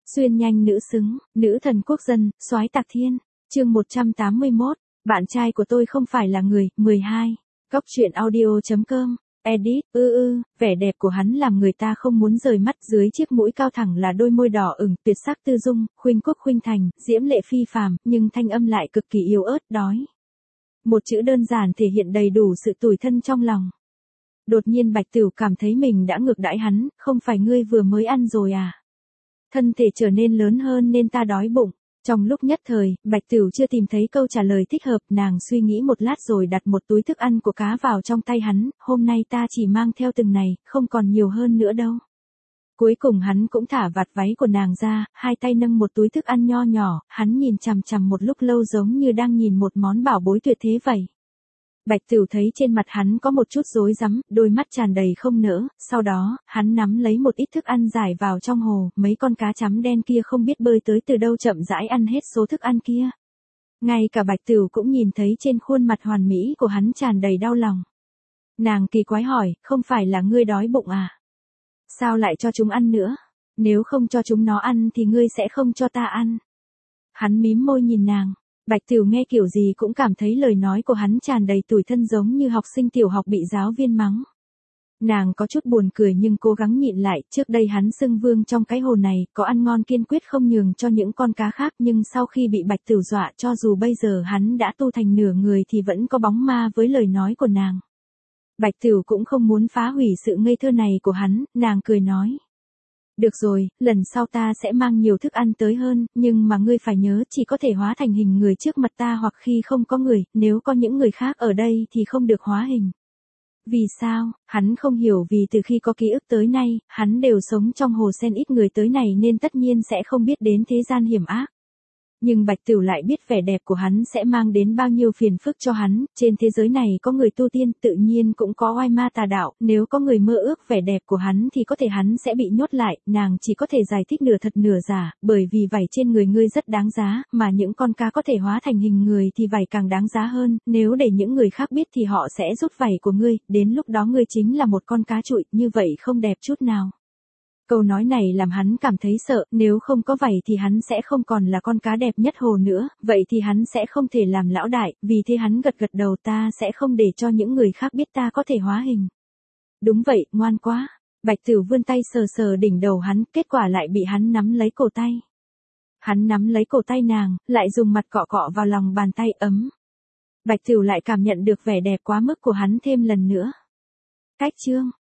Xuyên nhanh nữ xứng, nữ thần quốc dân, soái tạc thiên. Chương 181, bạn trai của tôi không phải là người, 12. Góc truyện audio.com. Edit, vẻ đẹp của hắn làm người ta không muốn rời mắt, dưới chiếc mũi cao thẳng là đôi môi đỏ ửng, tuyệt sắc tư dung, khuynh quốc khuynh thành, diễm lệ phi phàm, nhưng thanh âm lại cực kỳ yếu ớt, đói. Một chữ đơn giản thể hiện đầy đủ sự tủi thân trong lòng. Đột nhiên Bạch Tửu cảm thấy mình đã ngược đãi hắn, không phải ngươi vừa mới ăn rồi à? Thân thể trở nên lớn hơn nên ta đói bụng. Trong lúc nhất thời, Bạch Tửu chưa tìm thấy câu trả lời thích hợp, nàng suy nghĩ một lát rồi đặt một túi thức ăn của cá vào trong tay hắn, hôm nay ta chỉ mang theo từng này, không còn nhiều hơn nữa đâu. Cuối cùng hắn cũng thả vạt váy của nàng ra, hai tay nâng một túi thức ăn nho nhỏ, hắn nhìn chằm chằm một lúc lâu giống như đang nhìn một món bảo bối tuyệt thế vậy. Bạch Tửu thấy trên mặt hắn có một chút rối rắm, đôi mắt tràn đầy không nỡ, sau đó, hắn nắm lấy một ít thức ăn giải vào trong hồ, mấy con cá chấm đen kia không biết bơi tới từ đâu chậm rãi ăn hết số thức ăn kia. Ngay cả Bạch Tửu cũng nhìn thấy trên khuôn mặt hoàn mỹ của hắn tràn đầy đau lòng. Nàng kỳ quái hỏi, không phải là ngươi đói bụng à? Sao lại cho chúng ăn nữa? Nếu không cho chúng nó ăn thì ngươi sẽ không cho ta ăn. Hắn mím môi nhìn nàng. Bạch Tửu nghe kiểu gì cũng cảm thấy lời nói của hắn tràn đầy tủi thân giống như học sinh tiểu học bị giáo viên mắng. Nàng có chút buồn cười nhưng cố gắng nhịn lại, trước đây hắn xưng vương trong cái hồ này, có ăn ngon kiên quyết không nhường cho những con cá khác, nhưng sau khi bị Bạch Tửu dọa, cho dù bây giờ hắn đã tu thành nửa người thì vẫn có bóng ma với lời nói của nàng. Bạch Tửu cũng không muốn phá hủy sự ngây thơ này của hắn, nàng cười nói. Được rồi, lần sau ta sẽ mang nhiều thức ăn tới hơn, nhưng mà ngươi phải nhớ chỉ có thể hóa thành hình người trước mặt ta hoặc khi không có người, nếu có những người khác ở đây thì không được hóa hình. Vì sao? Hắn không hiểu, vì từ khi có ký ức tới nay, hắn đều sống trong hồ sen ít người tới này nên tất nhiên sẽ không biết đến thế gian hiểm ác. Nhưng Bạch Tửu lại biết vẻ đẹp của hắn sẽ mang đến bao nhiêu phiền phức cho hắn, trên thế giới này có người tu tiên tự nhiên cũng có oai ma tà đạo, nếu có người mơ ước vẻ đẹp của hắn thì có thể hắn sẽ bị nhốt lại, nàng chỉ có thể giải thích nửa thật nửa giả, bởi vì vảy trên người ngươi rất đáng giá, mà những con cá có thể hóa thành hình người thì vảy càng đáng giá hơn, nếu để những người khác biết thì họ sẽ rút vảy của ngươi, đến lúc đó ngươi chính là một con cá trụi, như vậy không đẹp chút nào. Câu nói này làm hắn cảm thấy sợ, nếu không có vảy thì hắn sẽ không còn là con cá đẹp nhất hồ nữa, vậy thì hắn sẽ không thể làm lão đại, vì thế hắn gật gật đầu, ta sẽ không để cho những người khác biết ta có thể hóa hình. Đúng vậy, ngoan quá. Bạch Tửu vươn tay sờ sờ đỉnh đầu hắn, kết quả lại bị hắn nắm lấy cổ tay. Hắn nắm lấy cổ tay nàng, lại dùng mặt cọ cọ vào lòng bàn tay ấm. Bạch Tửu lại cảm nhận được vẻ đẹp quá mức của hắn thêm lần nữa. Cách chương